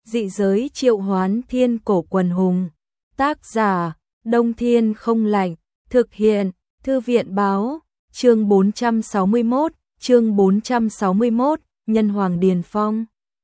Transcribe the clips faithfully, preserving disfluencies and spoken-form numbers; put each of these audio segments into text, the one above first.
Dị giới triệu hoán thiên cổ quần hùng. Tác giả, Đông Thiên Không Lạnh. Thực hiện, Thư viện Báo. Chương bốn trăm sáu mươi mốt, chương bốn trăm sáu mươi mốt, Nhân Hoàng Điền Phong.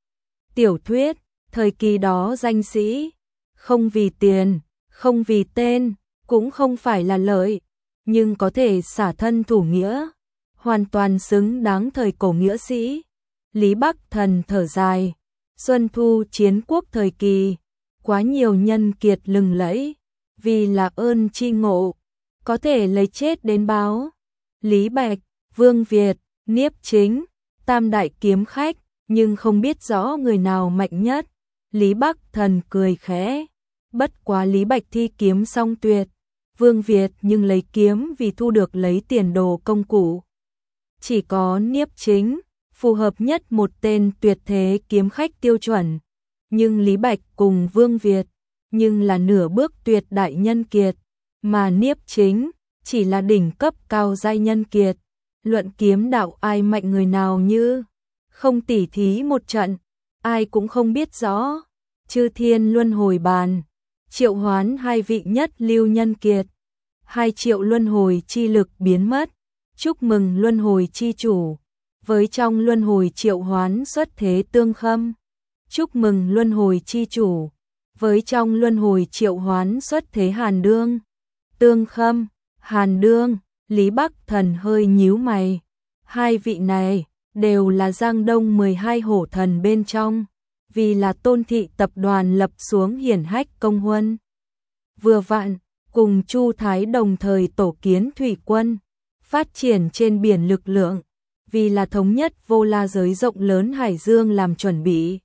Tiểu thuyết, thời kỳ đó danh sĩ, không vì tiền, không vì tên, cũng không phải là lợi, nhưng có thể xả thân thủ nghĩa, hoàn toàn xứng đáng thời cổ nghĩa sĩ. Lý Bắc Thần thở dài, Xuân Thu chiến quốc thời kỳ, quá nhiều nhân kiệt lừng lẫy, vì là ơn chi ngộ, có thể lấy chết đến báo. Lý Bạch, Vương Việt, Niếp Chính, tam đại kiếm khách, nhưng không biết rõ người nào mạnh nhất. Lý Bắc Thần cười khẽ, bất quá Lý Bạch thi kiếm song tuyệt, Vương Việt nhưng lấy kiếm vì thu được lấy tiền đồ công cụ. Chỉ có Niếp Chính, phù hợp nhất một tên tuyệt thế kiếm khách tiêu chuẩn, nhưng Lý Bạch cùng Vương Việt, nhưng là nửa bước tuyệt đại nhân kiệt, mà Niếp Chính chỉ là đỉnh cấp cao giai nhân kiệt. Luận kiếm đạo ai mạnh người nào như không tỉ thí một trận, ai cũng không biết rõ. Chư thiên luân hồi bàn, triệu hoán hai vị nhất lưu nhân kiệt, hai triệu luân hồi chi lực biến mất, chúc mừng luân hồi chi chủ, với trong luân hồi triệu hoán xuất thế Tương Khâm, chúc mừng luân hồi chi chủ, với trong luân hồi triệu hoán xuất thế Hàn Đương. Tương Khâm, Hàn Đương, Lý Bắc Thần hơi nhíu mày, hai vị này đều là Giang Đông mười hai hổ thần bên trong, vì là Tôn thị tập đoàn lập xuống hiển hách công huân. Vừa vặn, cùng Chu Thái đồng thời tổ kiến thủy quân, phát triển trên biển lực lượng, vì là thống nhất vô la giới rộng lớn hải dương làm chuẩn bị.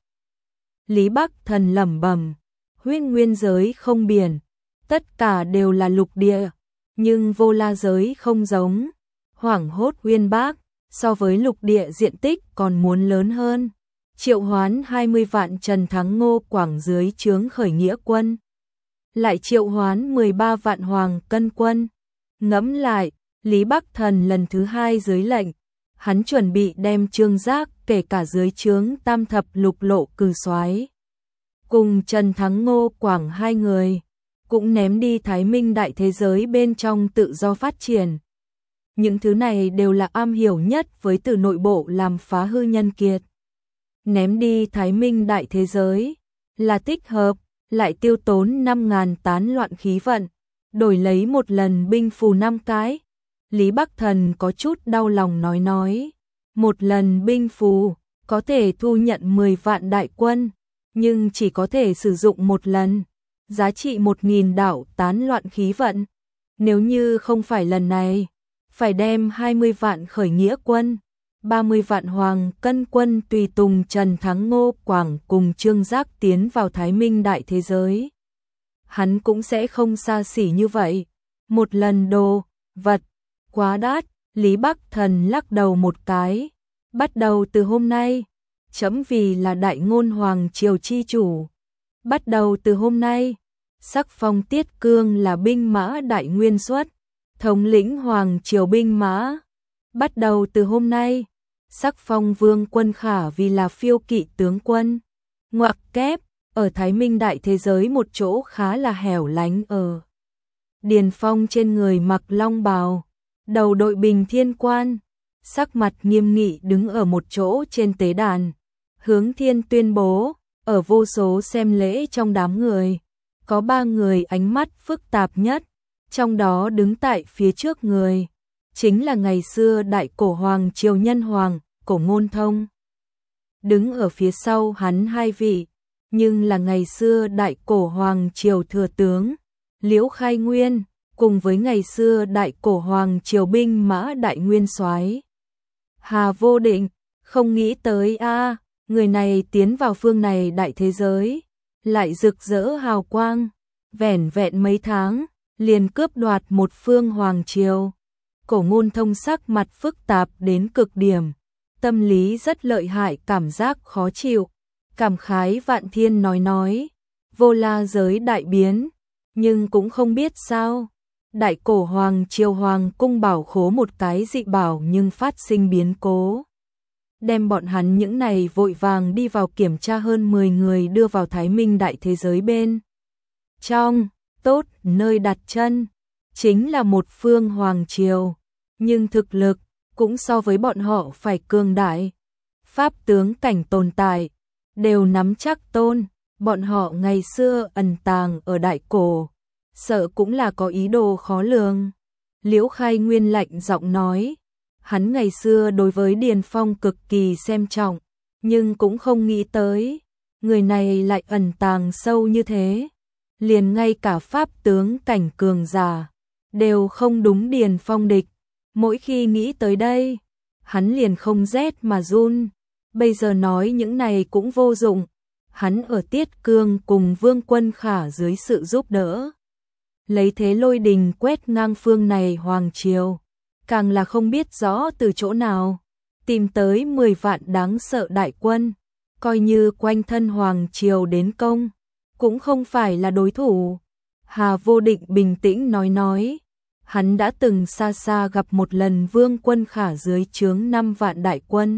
Lý Bắc Thần lẩm bẩm, huyết nguyên giới không biển, tất cả đều là lục địa, nhưng vô la giới không giống. Hoảng hốt Uyên Bác, so với lục địa diện tích còn muốn lớn hơn. Triệu hoán hai mươi vạn Trần Thắng Ngô Quảng dưới trướng khởi nghĩa quân, lại triệu hoán mười ba vạn Hoàng Cân quân. Ngẫm lại, Lý Bắc Thần lần thứ hai dưới lệnh, hắn chuẩn bị đem Trương Giác kể cả dưới trướng tam thập lục lộ cử soái cùng Trần Thắng Ngô Quảng hai người, cũng ném đi Thái Minh đại thế giới bên trong tự do phát triển. Những thứ này đều là am hiểu nhất với từ nội bộ làm phá hư nhân kiệt. Ném đi Thái Minh đại thế giới là thích hợp, lại tiêu tốn năm ngàn tán loạn khí vận, đổi lấy một lần binh phù năm cái. Lý Bắc Thần có chút đau lòng nói nói, một lần binh phù có thể thu nhận mười vạn đại quân, nhưng chỉ có thể sử dụng một lần, giá trị một nghìn đảo tán loạn khí vận. Nếu như không phải lần này, phải đem hai mươi vạn khởi nghĩa quân, ba mươi vạn Hoàng Cân quân tùy tùng Trần Thắng Ngô Quảng cùng Trương Giác tiến vào Thái Minh đại thế giới. Hắn cũng sẽ không xa xỉ như vậy. Một lần đồ vật quá đắt. Lý Bắc Thần lắc đầu một cái. Bắt đầu từ hôm nay, chấm vì là đại ngôn hoàng triều chi chủ. Bắt đầu từ hôm nay, sắc phong Tiết Cương là binh mã đại nguyên soát, thống lĩnh hoàng triều binh mã. Bắt đầu từ hôm nay, sắc phong Vương Quân Khả vì là phiêu kỵ tướng quân. Ngoặc kép, ở Thái Minh đại thế giới một chỗ khá là hẻo lánh ở. Điền Phong trên người mặc long bào, đầu đội bình thiên quan, sắc mặt nghiêm nghị đứng ở một chỗ trên tế đàn, hướng thiên tuyên bố. Ở vô số xem lễ trong đám người, có ba người ánh mắt phức tạp nhất, trong đó đứng tại phía trước người, chính là ngày xưa đại cổ hoàng triều nhân hoàng, Cổ Ngôn Thông. Đứng ở phía sau hắn hai vị, nhưng là ngày xưa đại cổ hoàng triều thừa tướng, Liễu Khai Nguyên, cùng với ngày xưa đại cổ hoàng triều binh mã đại nguyên soái Hà Vô Định. Không nghĩ tới a người này tiến vào phương này đại thế giới, lại rực rỡ hào quang, vẻn vẹn mấy tháng, liền cướp đoạt một phương hoàng triều. Cổ Ngôn Thông sắc mặt phức tạp đến cực điểm, tâm lý rất lợi hại, cảm giác khó chịu, cảm khái vạn thiên nói nói, vô la giới đại biến, nhưng cũng không biết sao, đại cổ hoàng triều hoàng cung bảo khố một cái dị bảo nhưng phát sinh biến cố. đem bọn hắn những này vội vàng đi vào kiểm tra hơn mười người đưa vào Thái Minh đại thế giới bên trong, tốt, nơi đặt chân, chính là một phương hoàng triều, nhưng thực lực cũng so với bọn họ phải cường đại. Pháp tướng cảnh tồn tại, đều nắm chắc tôn, bọn họ ngày xưa ẩn tàng ở đại cổ, sợ cũng là có ý đồ khó lường. Liễu Khai Nguyên lạnh giọng nói, hắn ngày xưa đối với Điền Phong cực kỳ xem trọng, nhưng cũng không nghĩ tới, người này lại ẩn tàng sâu như thế. Liền ngay cả pháp tướng cảnh cường giả, đều không đúng Điền Phong địch. Mỗi khi nghĩ tới đây, hắn liền không rét mà run. Bây giờ nói những này cũng vô dụng. Hắn ở Tiết Cương cùng Vương Quân Khả dưới sự giúp đỡ, lấy thế lôi đình quét ngang phương này hoàng triều, càng là không biết rõ từ chỗ nào tìm tới mười vạn đáng sợ đại quân, coi như quanh thân hoàng triều đến công, cũng không phải là đối thủ. Hà Vô Định bình tĩnh nói nói, hắn đã từng xa xa gặp một lần Vương Quân Khả dưới trướng năm vạn đại quân.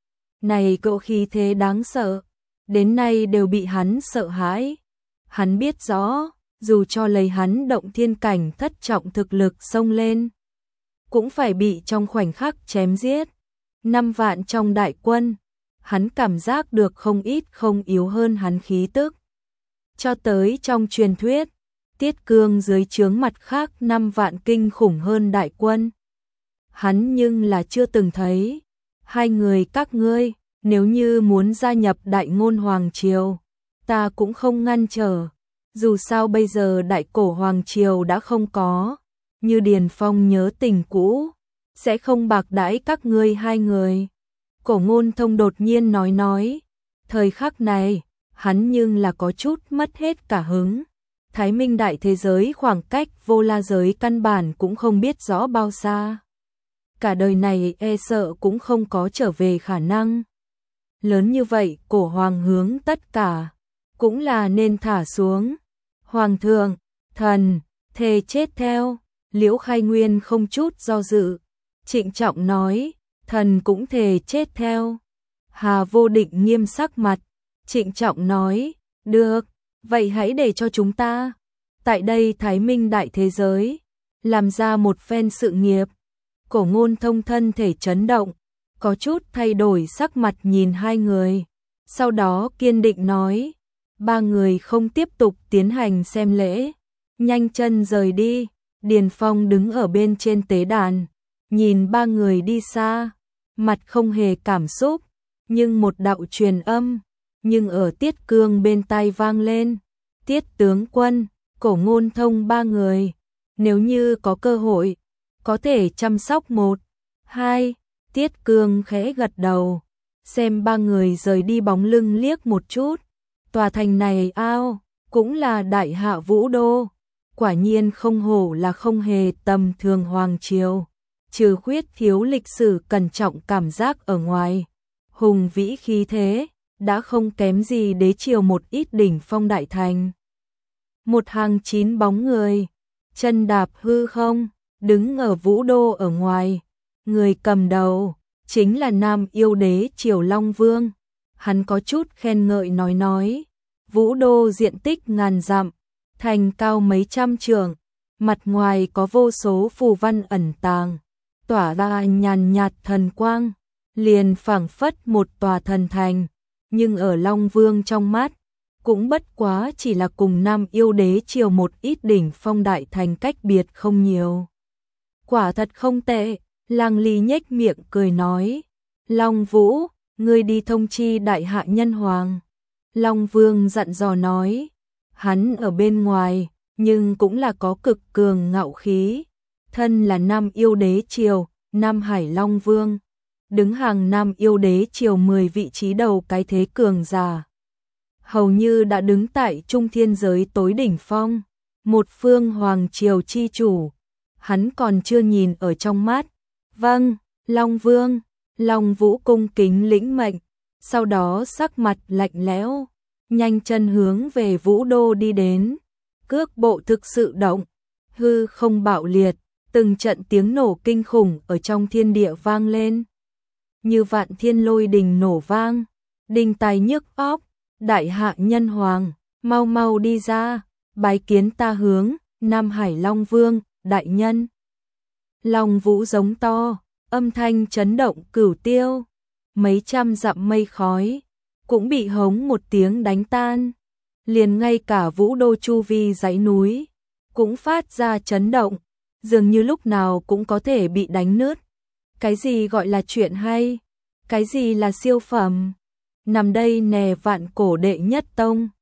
Này cậu khí thế đáng sợ, đến nay đều bị hắn sợ hãi. Hắn biết rõ, dù cho lấy hắn động thiên cảnh thất trọng thực lực xông lên, cũng phải bị trong khoảnh khắc chém giết. Năm vạn trong đại quân, hắn cảm giác được không ít không yếu hơn hắn khí tức. Cho tới trong truyền thuyết, Tiết Cương dưới trướng mặt khác năm vạn kinh khủng hơn đại quân. Hắn nhưng là chưa từng thấy. Hai người các ngươi, nếu như muốn gia nhập Đại Ngôn Hoàng Triều, ta cũng không ngăn trở. Dù sao bây giờ Đại Cổ Hoàng Triều đã không có, như Điền Phong nhớ tình cũ, sẽ không bạc đãi các ngươi hai người. Cổ Ngôn Thông đột nhiên nói nói, thời khắc này, hắn nhưng là có chút mất hết cả hứng. Thái Minh đại thế giới khoảng cách Vô La giới căn bản cũng không biết rõ bao xa. Cả đời này e sợ cũng không có trở về khả năng. Lớn như vậy, cổ hoàng hướng tất cả, cũng là nên thả xuống. Hoàng thượng, thần, thề chết theo. Liễu Khai Nguyên không chút do dự, trịnh trọng nói, thần cũng thề chết theo. Hà Vô Định nghiêm sắc mặt, trịnh trọng nói, được, vậy hãy để cho chúng ta, tại đây Thái Minh đại thế giới, làm ra một phen sự nghiệp. Cổ Ngôn Thông thân thể chấn động, có chút thay đổi sắc mặt nhìn hai người, sau đó kiên định nói, ba người không tiếp tục tiến hành xem lễ, nhanh chân rời đi. Điền Phong đứng ở bên trên tế đàn, nhìn ba người đi xa, mặt không hề cảm xúc, nhưng một đạo truyền âm, nhưng ở Tiết Cương bên tai vang lên, Tiết tướng quân, Cổ Ngôn Thông ba người, nếu như có cơ hội, có thể chăm sóc một, hai. Tiết Cương khẽ gật đầu, xem ba người rời đi bóng lưng liếc một chút, tòa thành này ao, cũng là đại hạ vũ đô, quả nhiên không hổ là không hề tầm thường hoàng triều, trừ khuyết thiếu lịch sử cẩn trọng cảm giác ở ngoài, hùng vĩ khí thế, đã không kém gì đế triều một ít đỉnh phong đại thành. Một hàng chín bóng người, chân đạp hư không, đứng ở vũ đô ở ngoài, người cầm đầu, chính là Nam Yêu Đế Triều Long Vương. Hắn có chút khen ngợi nói nói, vũ đô diện tích ngàn dặm, thành cao mấy trăm trượng, mặt ngoài có vô số phù văn ẩn tàng, tỏa ra nhàn nhạt thần quang, liền phảng phất một tòa thần thành, nhưng ở Long Vương trong mắt, cũng bất quá chỉ là cùng Nam Yêu Đế Triều một ít đỉnh phong đại thành cách biệt không nhiều. Quả thật không tệ. Lăng Ly nhếch miệng cười nói, Long Vũ, ngươi đi thông chi đại hạ nhân hoàng. Long Vương dặn dò nói, hắn ở bên ngoài, nhưng cũng là có cực cường ngạo khí, thân là Nam Yêu Đế Triều, Nam Hải Long Vương, đứng hàng Nam Yêu Đế Triều mười vị trí đầu cái thế cường giả. Hầu như đã đứng tại trung thiên giới tối đỉnh phong, một phương hoàng triều chi chủ, hắn còn chưa nhìn ở trong mắt. Vâng, Long Vương, Long Vũ cung kính lĩnh mệnh, sau đó sắc mặt lạnh lẽo, nhanh chân hướng về vũ đô đi đến, cước bộ thực sự động, hư không bạo liệt, từng trận tiếng nổ kinh khủng ở trong thiên địa vang lên. như vạn thiên lôi đình nổ vang, đình tài nhức óc, đại hạ nhân hoàng, mau mau đi ra, bái kiến ta hướng, Nam Hải Long Vương, đại nhân. Long Vũ giống to, âm thanh chấn động cửu tiêu, mấy trăm dặm mây khói, cũng bị hống một tiếng đánh tan, liền ngay cả Vũ Đô chu vi dãy núi, cũng phát ra chấn động, dường như lúc nào cũng có thể bị đánh nứt. Cái gì gọi là chuyện hay? Cái gì là siêu phẩm? Nằm đây nè vạn cổ đệ nhất tông,